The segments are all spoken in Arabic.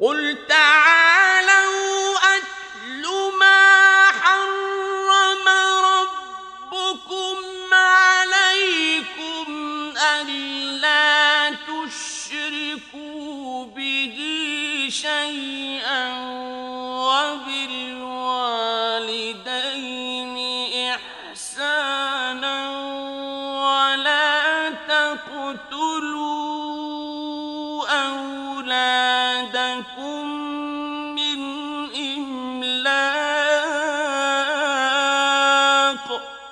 قل تعالوا أتل ما حرم ربكم عليكم ألا تشركوا به شيئا وبالوالدين إحسانا ولا تقتلوا أولادكم من إملاق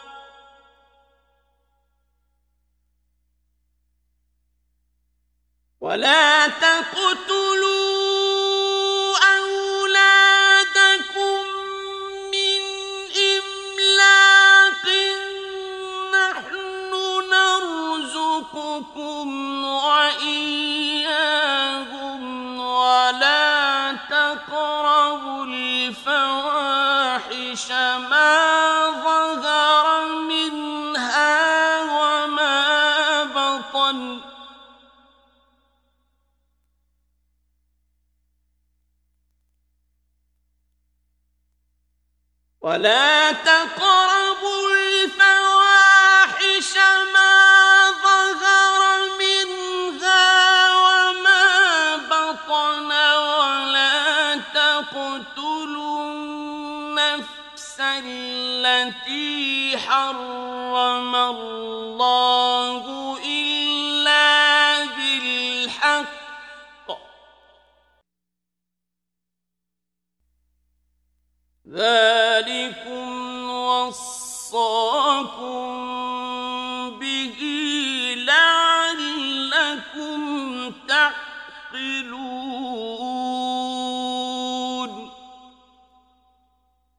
نحن نرزقكم وإياهم ولا تقربوا الفواحش ما ظهر منها وما بطن ولا تقربوا الفواحش ما ظهر منها وما بطن ولا تقتلوا النفس التي حرم الله إلا بالحق ذلكم وصاكم